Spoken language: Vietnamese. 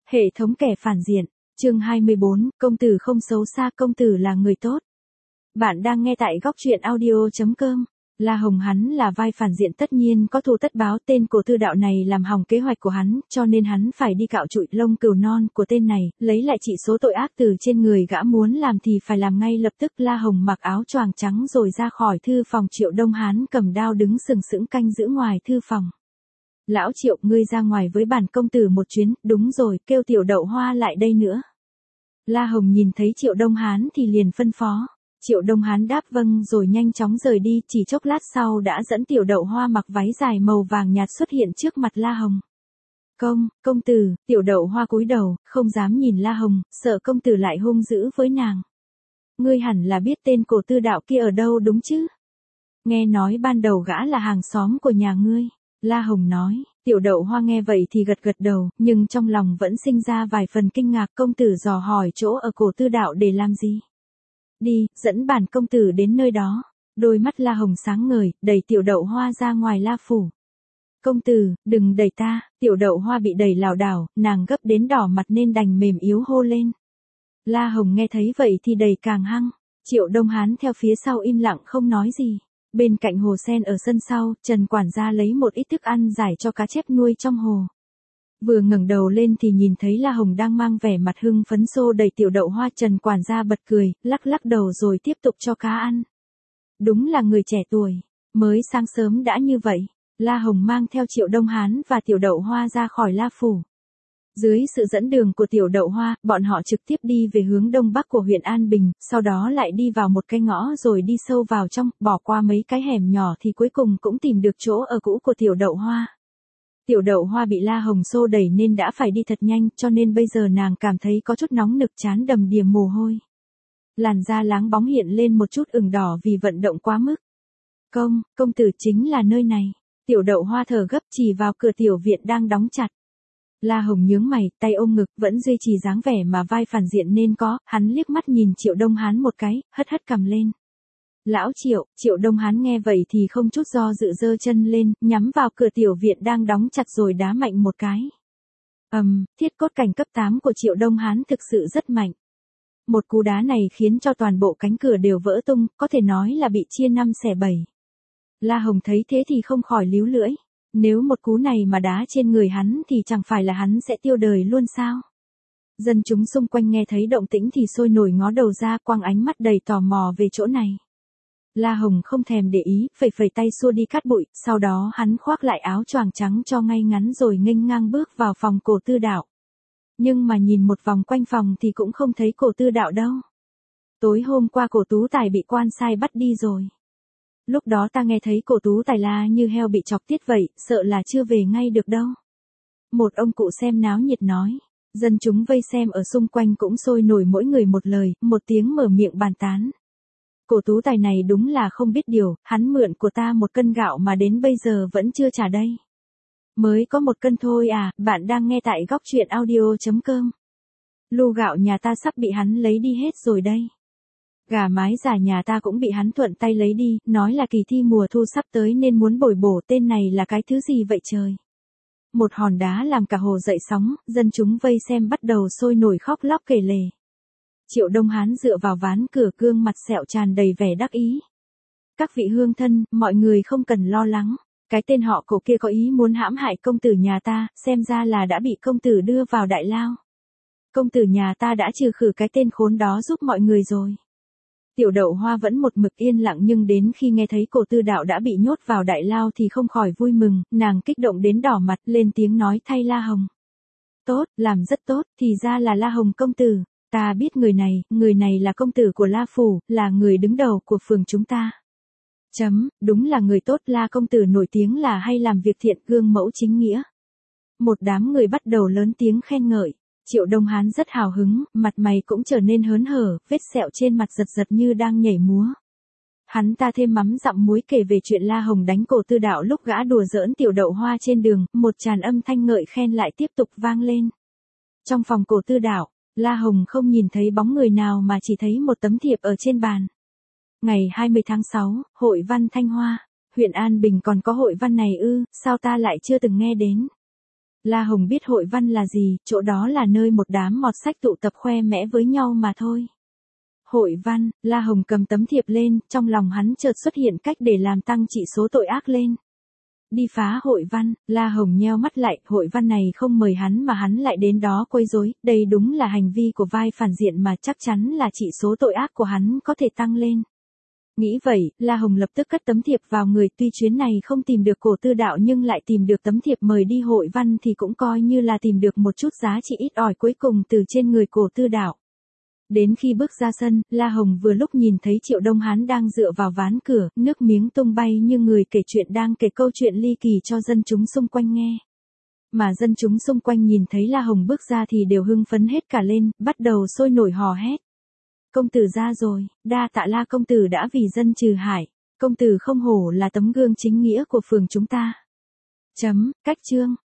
Hệ thống kẻ phản diện, chương 24, công tử không xấu xa, công tử là người tốt. Bạn đang nghe tại góc truyện audio.com. La Hồng hắn là vai phản diện tất nhiên có thù tất báo, tên của Tư Đạo này làm hỏng kế hoạch của hắn, cho nên hắn phải đi cạo trụi lông cừu non của tên này, lấy lại chỉ số tội ác từ trên người gã, muốn làm thì phải làm ngay lập tức. La Hồng mặc áo choàng trắng rồi ra khỏi thư phòng. Triệu Đông Hán cầm đao đứng sừng sững canh giữ ngoài thư phòng. Lão Triệu, ngươi ra ngoài với bản công tử một chuyến. Đúng rồi, kêu Tiểu Đậu Hoa lại đây nữa. La Hồng nhìn thấy Triệu Đông Hán thì liền phân phó. Triệu Đông Hán đáp vâng rồi nhanh chóng rời đi, chỉ chốc lát sau đã dẫn Tiểu Đậu Hoa mặc váy dài màu vàng nhạt xuất hiện trước mặt La Hồng. Công tử. Tiểu Đậu Hoa cúi đầu, không dám nhìn La Hồng, sợ công tử lại hung dữ với nàng. Ngươi hẳn là biết tên của Tư Đạo kia ở đâu đúng chứ? Nghe nói ban đầu gã là hàng xóm của nhà ngươi. La Hồng nói. Tiểu Đậu Hoa nghe vậy thì gật gật đầu, nhưng trong lòng vẫn sinh ra vài phần kinh ngạc. Công tử dò hỏi chỗ ở của Tư Đạo để làm gì? Đi, dẫn bản công tử đến nơi đó. Đôi mắt La Hồng sáng ngời, đẩy Tiểu Đậu Hoa ra ngoài La phủ. Công tử, đừng đẩy ta. Tiểu Đậu Hoa bị đẩy lảo đảo, nàng gấp đến đỏ mặt nên đành mềm yếu hô lên. La Hồng nghe thấy vậy thì đẩy càng hăng. Triệu Đông Hán theo phía sau im lặng không nói gì. Bên cạnh hồ sen ở sân sau, Trần quản gia lấy một ít thức ăn giải cho cá chép nuôi trong hồ. Vừa ngẩng đầu lên thì nhìn thấy La Hồng đang mang vẻ mặt hưng phấn xô đẩy Tiểu Đậu Hoa. Trần quản gia bật cười, lắc lắc đầu rồi tiếp tục cho cá ăn. Đúng là người trẻ tuổi, mới sáng sớm đã như vậy. La Hồng mang theo Triệu Đông Hán và Tiểu Đậu Hoa ra khỏi La phủ. Dưới sự dẫn đường của Tiểu Đậu Hoa, bọn họ trực tiếp đi về hướng đông bắc của huyện An Bình, sau đó lại đi vào một cái ngõ rồi đi sâu vào trong, bỏ qua mấy cái hẻm nhỏ thì cuối cùng cũng tìm được chỗ ở cũ của Tiểu Đậu Hoa. Tiểu Đậu Hoa bị La Hồng xô đẩy nên đã phải đi thật nhanh, cho nên bây giờ nàng cảm thấy có chút nóng nực, trán đầm đìa mồ hôi. Làn da láng bóng hiện lên một chút ửng đỏ vì vận động quá mức. Công tử chính là nơi này. Tiểu Đậu Hoa thở gấp chỉ vào cửa tiểu viện đang đóng chặt. La Hồng nhướng mày, tay ôm ngực, vẫn duy trì dáng vẻ mà vai phản diện nên có, hắn liếc mắt nhìn Triệu Đông Hán một cái, hất cằm lên. Lão Triệu. Triệu Đông Hán nghe vậy thì không chút do dự giơ chân lên, nhắm vào cửa tiểu viện đang đóng chặt rồi đá mạnh một cái. Thiết cốt cảnh cấp 8 của Triệu Đông Hán thực sự rất mạnh. Một cú đá này khiến cho toàn bộ cánh cửa đều vỡ tung, có thể nói là bị chia 5 xẻ 7. La Hồng thấy thế thì không khỏi líu lưỡi. Nếu một cú này mà đá trên người hắn thì chẳng phải là hắn sẽ tiêu đời luôn sao? Dân chúng xung quanh nghe thấy động tĩnh thì sôi nổi ngó đầu ra, quăng ánh mắt đầy tò mò về chỗ này. La Hồng không thèm để ý, phẩy phẩy tay xua đi cát bụi, sau đó hắn khoác lại áo choàng trắng cho ngay ngắn rồi nghênh ngang bước vào phòng cổ Tư Đạo. Nhưng mà nhìn một vòng quanh phòng thì cũng không thấy cổ Tư Đạo đâu. Tối hôm qua cổ Tú Tài bị quan sai bắt đi rồi. Lúc đó ta nghe thấy cổ Tú Tài la như heo bị chọc tiết vậy, sợ là chưa về ngay được đâu. Một ông cụ xem náo nhiệt nói. Dân chúng vây xem ở xung quanh cũng sôi nổi mỗi người một lời, một tiếng mở miệng bàn tán. Cổ Tú Tài này đúng là không biết điều, hắn mượn của ta 1 cân gạo mà đến bây giờ vẫn chưa trả đây. Mới có 1 cân thôi à, bạn đang nghe tại góc truyện audio.com. Lu gạo nhà ta sắp bị hắn lấy đi hết rồi đây. Gà mái già nhà ta cũng bị hắn thuận tay lấy đi, nói là kỳ thi mùa thu sắp tới nên muốn bồi bổ, tên này là cái thứ gì vậy trời. Một hòn đá làm cả hồ dậy sóng, dân chúng vây xem bắt đầu sôi nổi khóc lóc kể lể. Triệu Đông Hán dựa vào ván cửa, gương mặt sẹo tràn đầy vẻ đắc ý. Các vị hương thân, mọi người không cần lo lắng. Cái tên họ Cổ kia có ý muốn hãm hại công tử nhà ta, xem ra là đã bị công tử đưa vào đại lao. Công tử nhà ta đã trừ khử cái tên khốn đó giúp mọi người rồi. Tiểu Đậu Hoa vẫn một mực yên lặng, nhưng đến khi nghe thấy cổ Tư Đạo đã bị nhốt vào đại lao thì không khỏi vui mừng, nàng kích động đến đỏ mặt, lên tiếng nói thay La Hồng. Tốt, làm rất tốt, thì ra là La Hồng công tử. Ta biết người này là công tử của La phủ, là người đứng đầu của phường chúng ta. Đúng là người tốt. La công tử nổi tiếng là hay làm việc thiện, gương mẫu chính nghĩa. Một đám người bắt đầu lớn tiếng khen ngợi. Triệu Đông Hán rất hào hứng, mặt mày cũng trở nên hớn hở, vết sẹo trên mặt giật giật như đang nhảy múa. Hắn ta thêm mắm dặm muối kể về chuyện La Hồng đánh cổ Tư Đạo lúc gã đùa giỡn Tiểu Đậu Hoa trên đường, một tràng âm thanh ngợi khen lại tiếp tục vang lên. Trong phòng cổ Tư Đạo, La Hồng không nhìn thấy bóng người nào mà chỉ thấy một tấm thiệp ở trên bàn. Ngày 20 tháng 6, hội văn Thanh Hoa, huyện An Bình còn có hội văn này ư, sao ta lại chưa từng nghe đến. La Hồng biết hội văn là gì, chỗ đó là nơi một đám mọt sách tụ tập khoe mẽ với nhau mà thôi. Hội văn, La Hồng cầm tấm thiệp lên, trong lòng hắn chợt xuất hiện cách để làm tăng trị số tội ác lên. Đi phá hội văn, La Hồng nheo mắt lại, hội văn này không mời hắn mà hắn lại đến đó quấy rối, đây đúng là hành vi của vai phản diện mà chắc chắn là trị số tội ác của hắn có thể tăng lên. Nghĩ vậy, La Hồng lập tức cất tấm thiệp vào người, tuy chuyến này không tìm được Cổ Tư Đạo nhưng lại tìm được tấm thiệp mời đi hội văn thì cũng coi như là tìm được một chút giá trị ít ỏi cuối cùng từ trên người Cổ Tư Đạo. Đến khi bước ra sân, La Hồng vừa lúc nhìn thấy Triệu Đông Hán đang dựa vào ván cửa, nước miếng tung bay như người kể chuyện đang kể câu chuyện ly kỳ cho dân chúng xung quanh nghe. Mà dân chúng xung quanh nhìn thấy La Hồng bước ra thì đều hưng phấn hết cả lên, bắt đầu sôi nổi hò hét. Công tử ra rồi, đa tạ La công tử đã vì dân trừ hại, công tử không hổ là tấm gương chính nghĩa của phường chúng ta. Cách chương